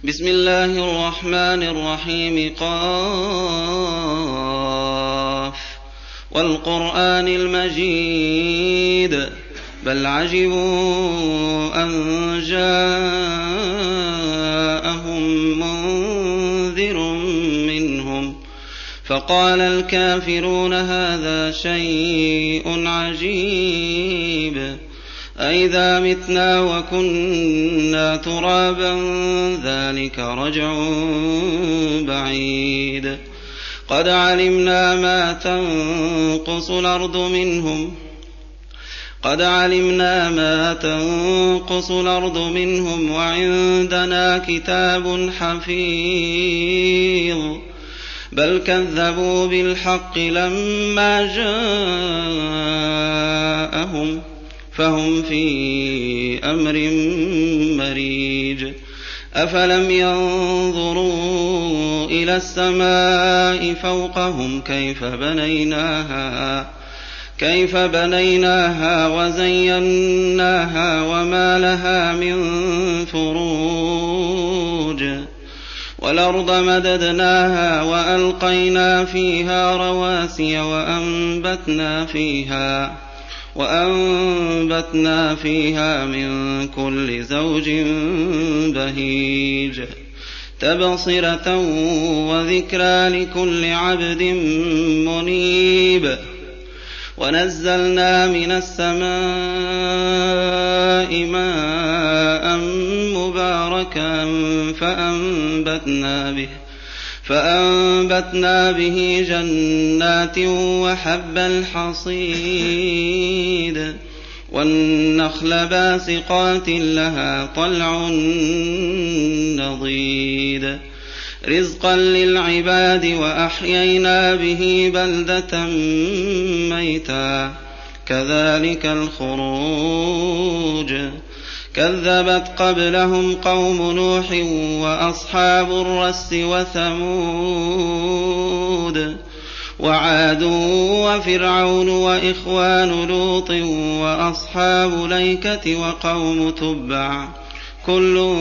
بسم الله الرحمن الرحيم قاف والقرآن المجيد بل عجبوا أن جاءهم منذر منهم فقال الكافرون هذا شيء عجيب أئذا متنا وكنا ترابا ذلك رجع بعيد قد علمنا ما تنقص الأرض منهم وعندنا كتاب حفيظ بل كذبوا بالحق لما جاءهم فهم في أمر مريج أفلم ينظروا إلى السماء فوقهم كيف بنيناها وزيناها وما لها من فروج والأرض مددناها وألقينا فيها رواسي وأنبتنا فيها من كل زوج بهيج تبصرة وذكرى لكل عبد منيب ونزلنا من السماء ماء مباركا فأنبتنا به جنات وحب الحصيد والنخل باسقات لها طلع نضيد رزقا للعباد وأحيينا به بلدة ميتا كذلك الخروج كذبت قبلهم قوم نوح وأصحاب الرس وثمود وعاد وفرعون وإخوان لوط وأصحاب الأيكة وقوم تبع كل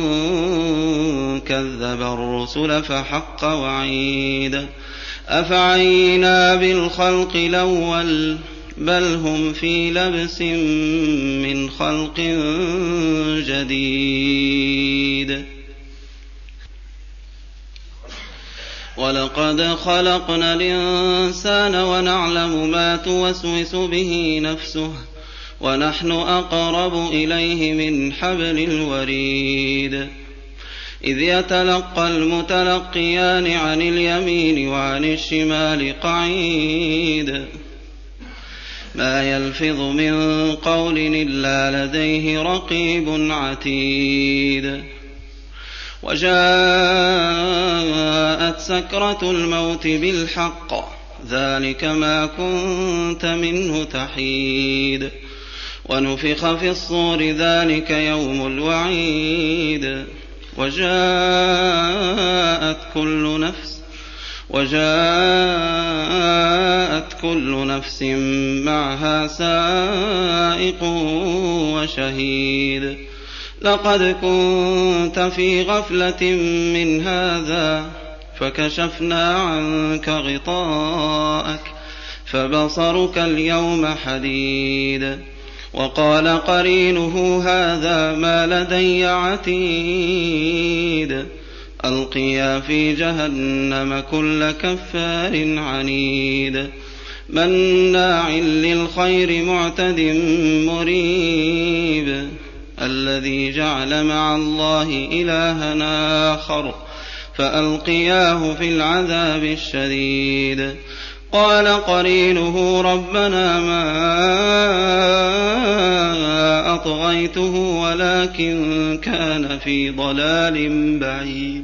كذب الرسل فحق وعيد أفعينا بالخلق الأول بل هم في لبس من خلق جديد ولقد خلقنا الإنسان ونعلم ما توسوس به نفسه ونحن أقرب إليه من حبل الوريد إذ يتلقى المتلقيان عن اليمين وعن الشمال قعيد ما يلفظ من قول إلا لديه رقيب عتيد وجاءت سكرة الموت بالحق ذلك ما كنت منه تحيد ونفخ في الصور ذلك يوم الوعيد وجاءت كل نفس معها سائق وشهيد لقد كنت في غفلة من هذا فكشفنا عنك غطاءك فبصرك اليوم حديد وقال قرينه هذا ما لدي عتيد ألقيا في جهنم كل كفار عنيد مناع للخير معتد مريب الذي جعل مع الله إلها آخر فألقياه في العذاب الشديد قال قرينه ربنا ما أطغيته ولكن كان في ضلال بعيد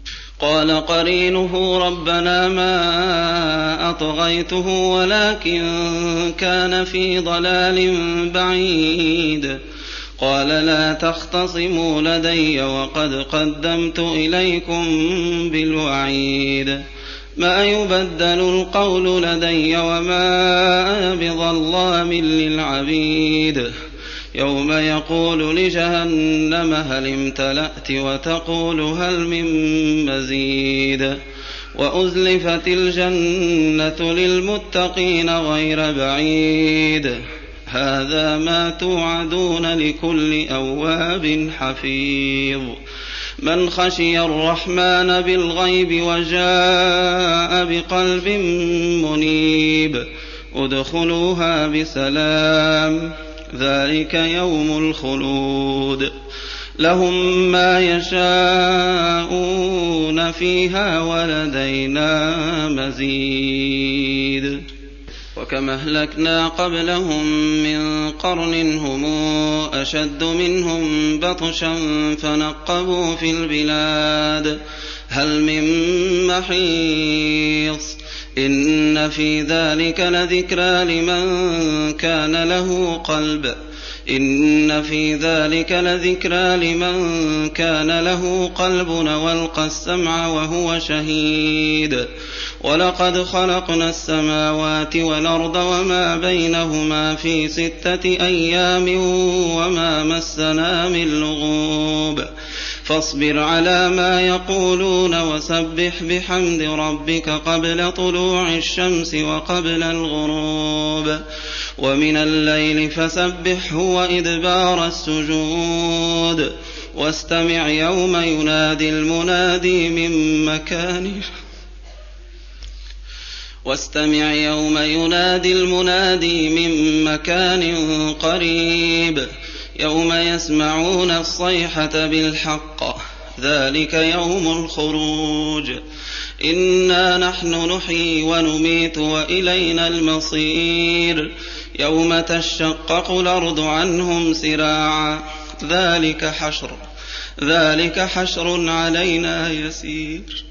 قال لا تختصموا لدي وقد قدمت إليكم بالوعيد ما يبدل القول لدي وما أنا بظلام للعبيد يوم يقول لجهنم هل امتلأت وتقول هل من مزيد وأزلفت الجنة للمتقين غير بعيد هذا ما توعدون لكل أواب حفيظ من خشي الرحمن بالغيب وجاء بقلب منيب ادخلوها بسلام ذلك يوم الخلود لهم ما يشاءون فيها ولدينا مزيد وكما أهلكنا قبلهم من قرن هم أشد منهم بطشا فنقبوا في البلاد هل من محيص إن في ذلك لذكرى لمن كان له قلب والقى السمع وهو شهيد ولقد خلقنا السماوات والأرض وما بينهما في 6 أيام وما مسنا من لغوب فاصبر على ما يقولون وسبح بحمد ربك قبل طلوع الشمس وقبل الغروب ومن الليل فسبحه وإدبار السجود واستمع يوم ينادي المنادي من مكان قريب يوم يسمعون الصيحة بالحق ذلك يوم الخروج إنا نحن نحيي ونميت وإلينا المصير يوم تشقق الأرض عنهم سراعا ذلك حشر علينا يسير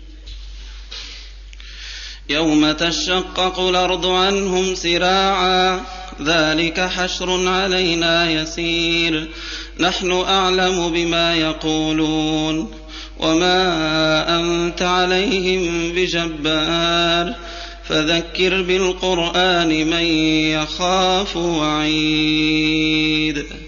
يوم تشقق الأرض عنهم سراعا ذلك حشر علينا يسير نحن أعلم بما يقولون وما أنت عليهم بجبار فذكر بالقرآن من يخاف وعيد